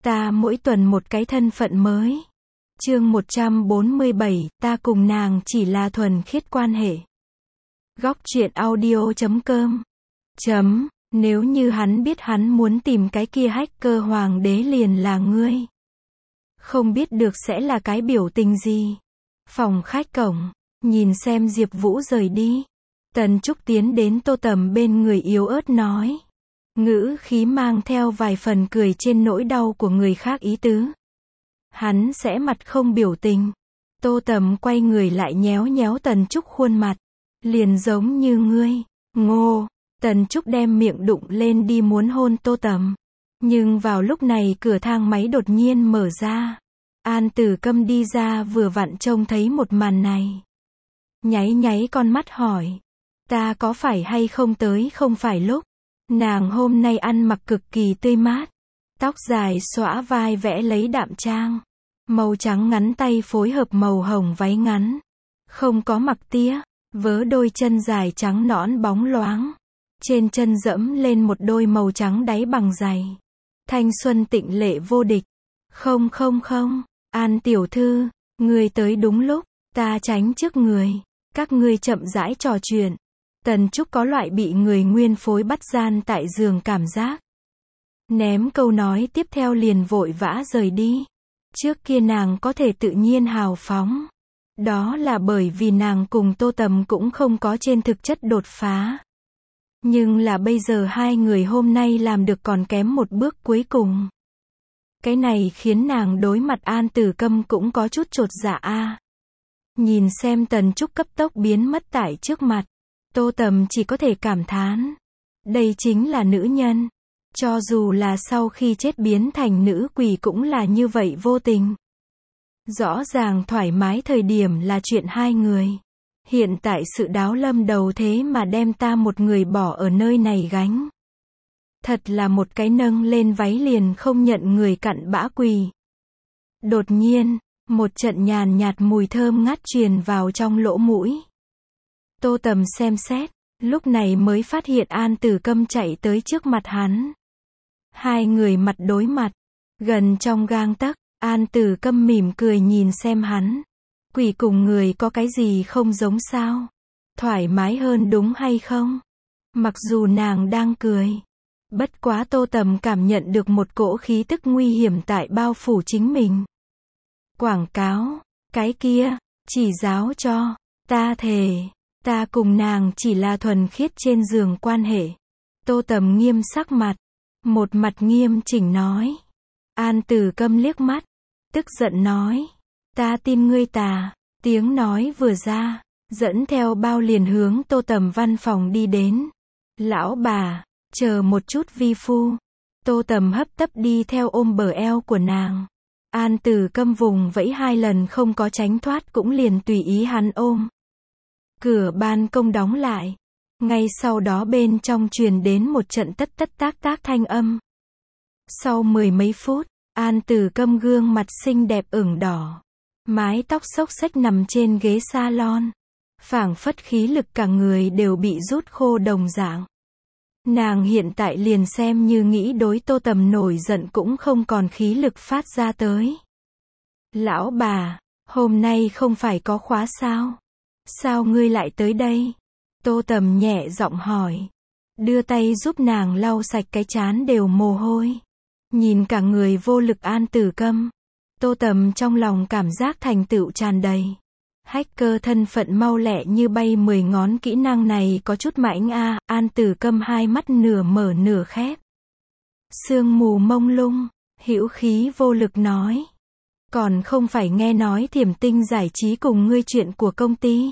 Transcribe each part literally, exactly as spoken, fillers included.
Ta mỗi tuần một cái thân phận mới. Chương một trăm bốn mươi bảy, ta cùng nàng chỉ là thuần khiết quan hệ. Góc truyện audio chấm com. Chấm, nếu như hắn biết hắn muốn tìm cái kia hacker hoàng đế liền là ngươi. Không biết được sẽ là cái biểu tình gì. Phòng khách cổng, nhìn xem Diệp Vũ rời đi. Tần Trúc tiến đến Tô Tầm bên người yếu ớt nói. Ngữ khí mang theo vài phần cười trên nỗi đau của người khác ý tứ. Hắn sẽ mặt không biểu tình. Tô Tầm quay người lại nhéo nhéo Tần Trúc khuôn mặt. Liền giống như ngươi. Ngô. Tần Trúc đem miệng đụng lên đi muốn hôn Tô Tầm. Nhưng vào lúc này cửa thang máy đột nhiên mở ra. An Tử Câm đi ra vừa vặn trông thấy một màn này. Nháy nháy con mắt hỏi. Ta có phải hay không tới không phải lúc. Nàng hôm nay ăn mặc cực kỳ tươi mát. Tóc dài xõa vai vẽ lấy đạm trang. Màu trắng ngắn tay phối hợp màu hồng váy ngắn. Không có mặc tía. Vớ đôi chân dài trắng nõn bóng loáng. Trên chân dẫm lên một đôi màu trắng đáy bằng giày. Thanh xuân tịnh lệ vô địch. Không không không, An tiểu thư, người tới đúng lúc, ta tránh trước người. Các ngươi chậm rãi trò chuyện. Tần Trúc có loại bị người nguyên phối bắt gian tại giường cảm giác. Ném câu nói tiếp theo liền vội vã rời đi. Trước kia nàng có thể tự nhiên hào phóng. Đó là bởi vì nàng cùng Tô Tầm cũng không có trên thực chất đột phá. Nhưng là bây giờ hai người hôm nay làm được còn kém một bước cuối cùng. Cái này khiến nàng đối mặt An Tử Câm cũng có chút chột dạ a. Nhìn xem Tần Trúc cấp tốc biến mất tại trước mặt. Tô Tầm chỉ có thể cảm thán. Đây chính là nữ nhân. Cho dù là sau khi chết biến thành nữ quỷ cũng là như vậy vô tình. Rõ ràng thoải mái thời điểm là chuyện hai người. Hiện tại sự đáo lâm đầu thế mà đem ta một người bỏ ở nơi này gánh. Thật là một cái nâng lên váy liền không nhận người cặn bã quỳ. Đột nhiên, một trận nhàn nhạt mùi thơm ngát truyền vào trong lỗ mũi. Tô Tầm xem xét, lúc này mới phát hiện An Tử Câm chạy tới trước mặt hắn. Hai người mặt đối mặt, gần trong gang tấc, An Tử Câm mỉm cười nhìn xem hắn. Quỷ cùng người có cái gì không giống sao? Thoải mái hơn đúng hay không? Mặc dù nàng đang cười. Bất quá Tô Tầm cảm nhận được một cỗ khí tức nguy hiểm tại bao phủ chính mình. Quảng cáo, cái kia, chỉ giáo cho, ta thề, ta cùng nàng chỉ là thuần khiết trên giường quan hệ. Tô Tầm nghiêm sắc mặt, một mặt nghiêm chỉnh nói. An Tử Câm liếc mắt, tức giận nói. Ta tin ngươi tà, tiếng nói vừa ra, dẫn theo bao liền hướng Tô Tầm văn phòng đi đến. Lão bà, chờ một chút vi phu. Tô Tầm hấp tấp đi theo ôm bờ eo của nàng. An Tử Câm vùng vẫy hai lần không có tránh thoát cũng liền tùy ý hắn ôm. Cửa ban công đóng lại. Ngay sau đó bên trong truyền đến một trận tất tất tác tác thanh âm. Sau mười mấy phút, An Tử Câm gương mặt xinh đẹp ửng đỏ. Mái tóc xốc xếch nằm trên ghế salon. Phảng phất khí lực cả người đều bị rút khô đồng dạng. Nàng hiện tại liền xem như nghĩ đối Tô Tầm nổi giận cũng không còn khí lực phát ra tới. Lão bà, hôm nay không phải có khóa sao? Sao ngươi lại tới đây? Tô Tầm nhẹ giọng hỏi. Đưa tay giúp nàng lau sạch cái trán đều mồ hôi. Nhìn cả người vô lực An Tử Câm. Tô Tầm trong lòng cảm giác thành tựu tràn đầy. Hacker thân phận mau lẹ như bay mười ngón kỹ năng này có chút mãnh a. À. An Tử Câm hai mắt nửa mở nửa khép. Sương mù mông lung, hữu khí vô lực nói. Còn không phải nghe nói Thiểm Tinh giải trí cùng ngươi chuyện của công ty.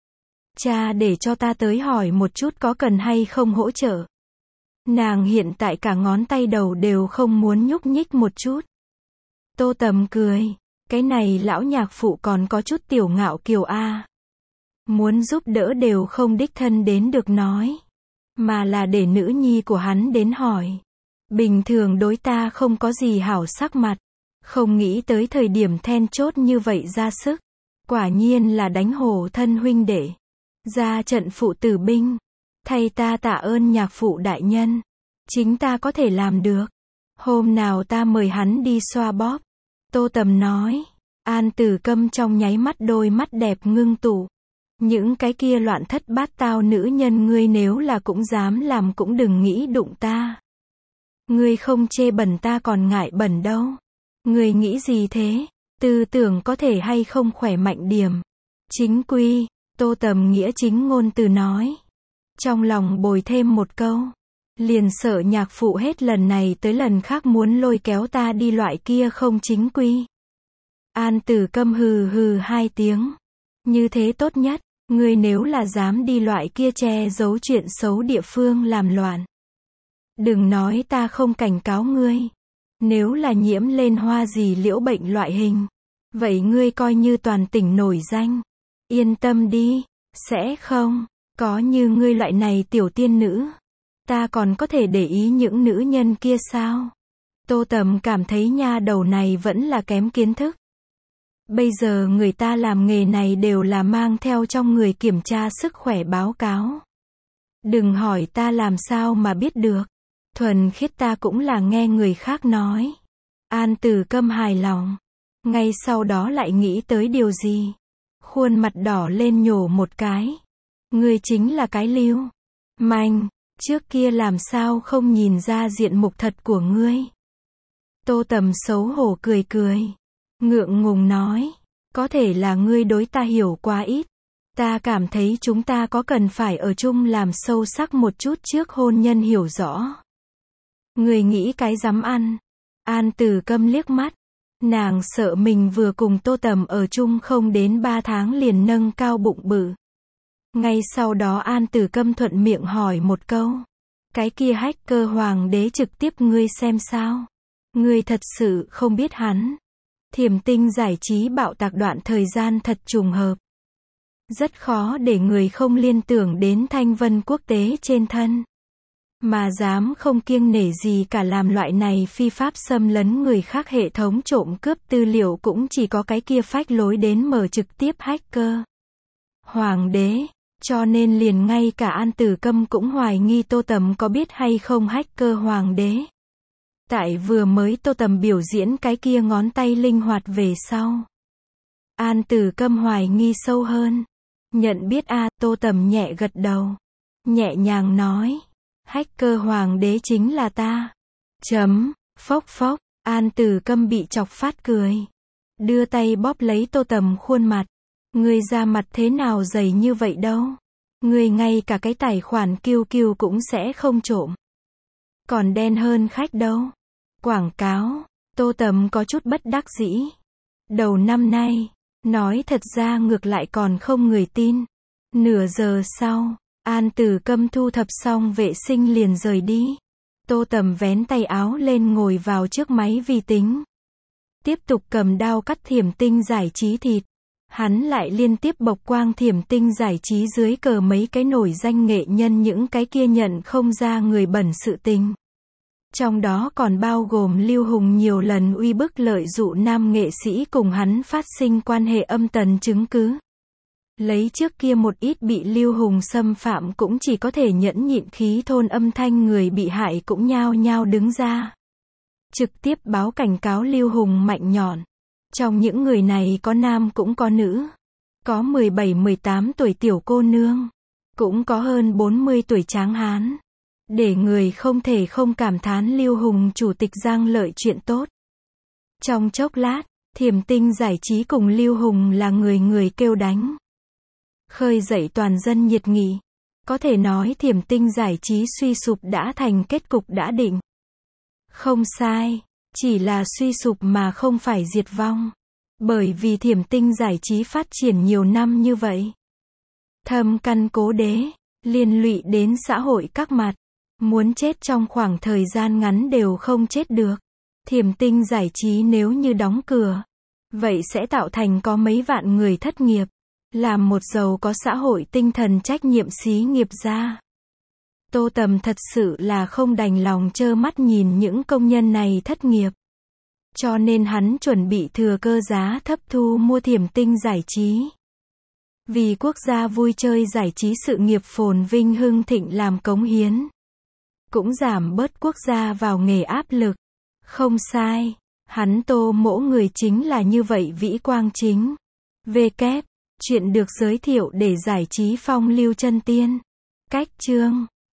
Cha để cho ta tới hỏi một chút có cần hay không hỗ trợ. Nàng hiện tại cả ngón tay đầu đều không muốn nhúc nhích một chút. Tô Tầm cười. Cái này lão nhạc phụ còn có chút tiểu ngạo kiều a. Muốn giúp đỡ đều không đích thân đến được nói. Mà là để nữ nhi của hắn đến hỏi. Bình thường đối ta không có gì hảo sắc mặt. Không nghĩ tới thời điểm then chốt như vậy ra sức. Quả nhiên là đánh hổ thân huynh đệ. Ra trận phụ tử binh. Thay ta tạ ơn nhạc phụ đại nhân. Chính ta có thể làm được. Hôm nào ta mời hắn đi xoa bóp. Tô Tầm nói. An Tử Câm trong nháy mắt đôi mắt đẹp ngưng tụ. Những cái kia loạn thất bát tao nữ nhân ngươi nếu là cũng dám làm cũng đừng nghĩ đụng ta. Ngươi không chê bẩn ta còn ngại bẩn đâu. Ngươi nghĩ gì thế? Tư tưởng có thể hay không khỏe mạnh điểm. Chính quy, Tô Tầm nghĩa chính ngôn từ nói. Trong lòng bồi thêm một câu. Liền sợ nhạc phụ hết lần này tới lần khác muốn lôi kéo ta đi loại kia không chính quy. An Tử Câm hừ hừ hai tiếng. Như thế tốt nhất, ngươi nếu là dám đi loại kia che giấu chuyện xấu địa phương làm loạn. Đừng nói ta không cảnh cáo ngươi. Nếu là nhiễm lên hoa gì liễu bệnh loại hình. Vậy ngươi coi như toàn tỉnh nổi danh. Yên tâm đi, sẽ không, có như ngươi loại này tiểu tiên nữ. Ta còn có thể để ý những nữ nhân kia sao? Tô Tầm cảm thấy nha đầu này vẫn là kém kiến thức. Bây giờ người ta làm nghề này đều là mang theo trong người kiểm tra sức khỏe báo cáo. Đừng hỏi ta làm sao mà biết được. Thuần khiết ta cũng là nghe người khác nói. An Tử Câm hài lòng. Ngay sau đó lại nghĩ tới điều gì. Khuôn mặt đỏ lên nhổ một cái. Ngươi chính là cái lưu manh. Trước kia làm sao không nhìn ra diện mục thật của ngươi. Tô Tầm xấu hổ cười cười. Ngượng ngùng nói. Có thể là ngươi đối ta hiểu quá ít. Ta cảm thấy chúng ta có cần phải ở chung làm sâu sắc một chút trước hôn nhân hiểu rõ. Ngươi nghĩ cái dám ăn. An Tử Câm liếc mắt. Nàng sợ mình vừa cùng Tô Tầm ở chung không đến ba tháng liền nâng cao bụng bự. Ngay sau đó An Tử Câm thuận miệng hỏi một câu. Cái kia hacker hoàng đế trực tiếp ngươi xem sao? Ngươi thật sự không biết hắn. Thiểm Tinh giải trí bạo tạc đoạn thời gian thật trùng hợp. Rất khó để người không liên tưởng đến thanh vân quốc tế trên thân. Mà dám không kiêng nể gì cả làm loại này phi pháp xâm lấn người khác hệ thống trộm cướp tư liệu cũng chỉ có cái kia phách lối đến mở trực tiếp hacker. Hoàng đế. Cho nên liền ngay cả An Tử Câm cũng hoài nghi Tô Tầm có biết hay không hacker hoàng đế. Tại vừa mới Tô Tầm biểu diễn cái kia ngón tay linh hoạt về sau. An Tử Câm hoài nghi sâu hơn. Nhận biết a, à, Tô Tầm nhẹ gật đầu. Nhẹ nhàng nói. Hacker hoàng đế chính là ta. Chấm, phốc phốc, An Tử Câm bị chọc phát cười. Đưa tay bóp lấy Tô Tầm khuôn mặt. Ngươi da mặt thế nào dày như vậy đâu. Ngươi ngay cả cái tài khoản kiu kiu cũng sẽ không trộm. Còn đen hơn khách đâu. Quảng cáo. Tô Tầm có chút bất đắc dĩ. Đầu năm nay, nói thật ra ngược lại còn không người tin. Nửa giờ sau, An Tử Câm thu thập xong vệ sinh liền rời đi. Tô Tầm vén tay áo lên ngồi vào trước máy vi tính. Tiếp tục cầm đao cắt Thiểm Tinh giải trí thịt. Hắn lại liên tiếp bộc quang Thiểm Tinh giải trí dưới cờ mấy cái nổi danh nghệ nhân những cái kia nhận không ra người bẩn sự tình. Trong đó còn bao gồm Lưu Hùng nhiều lần uy bức lợi dụ nam nghệ sĩ cùng hắn phát sinh quan hệ âm tần chứng cứ. Lấy trước kia một ít bị Lưu Hùng xâm phạm cũng chỉ có thể nhẫn nhịn khí thôn âm thanh người bị hại cũng nhao nhao đứng ra. Trực tiếp báo cảnh cáo Lưu Hùng mạnh nhọn. Trong những người này có nam cũng có nữ. Có mười bảy mười tám tuổi tiểu cô nương. Cũng có hơn bốn mươi tuổi tráng hán. Để người không thể không cảm thán Lưu Hùng chủ tịch giang lợi chuyện tốt. Trong chốc lát, Thiểm Tinh giải trí cùng Lưu Hùng là người người kêu đánh. Khơi dậy toàn dân nhiệt nghị. Có thể nói Thiểm Tinh giải trí suy sụp đã thành kết cục đã định. Không sai, chỉ là suy sụp mà không phải diệt vong. Bởi vì Thiểm Tinh giải trí phát triển nhiều năm như vậy. Thâm căn cố đế, liên lụy đến xã hội các mặt. Muốn chết trong khoảng thời gian ngắn đều không chết được. Thiểm Tinh giải trí nếu như đóng cửa, vậy sẽ tạo thành có mấy vạn người thất nghiệp. Làm một giàu có xã hội tinh thần trách nhiệm xí nghiệp ra. Tô Tầm thật sự là không đành lòng trơ mắt nhìn những công nhân này thất nghiệp. Cho nên hắn chuẩn bị thừa cơ giá thấp thu mua Thiểm Tinh giải trí. Vì quốc gia vui chơi giải trí sự nghiệp phồn vinh hưng thịnh làm cống hiến. Cũng giảm bớt quốc gia vào nghề áp lực. Không sai. Hắn Tô Mỗ người chính là như vậy vĩ quang chính. V Kép. Chuyện được giới thiệu để giải trí phong lưu chân tiên. Cách chương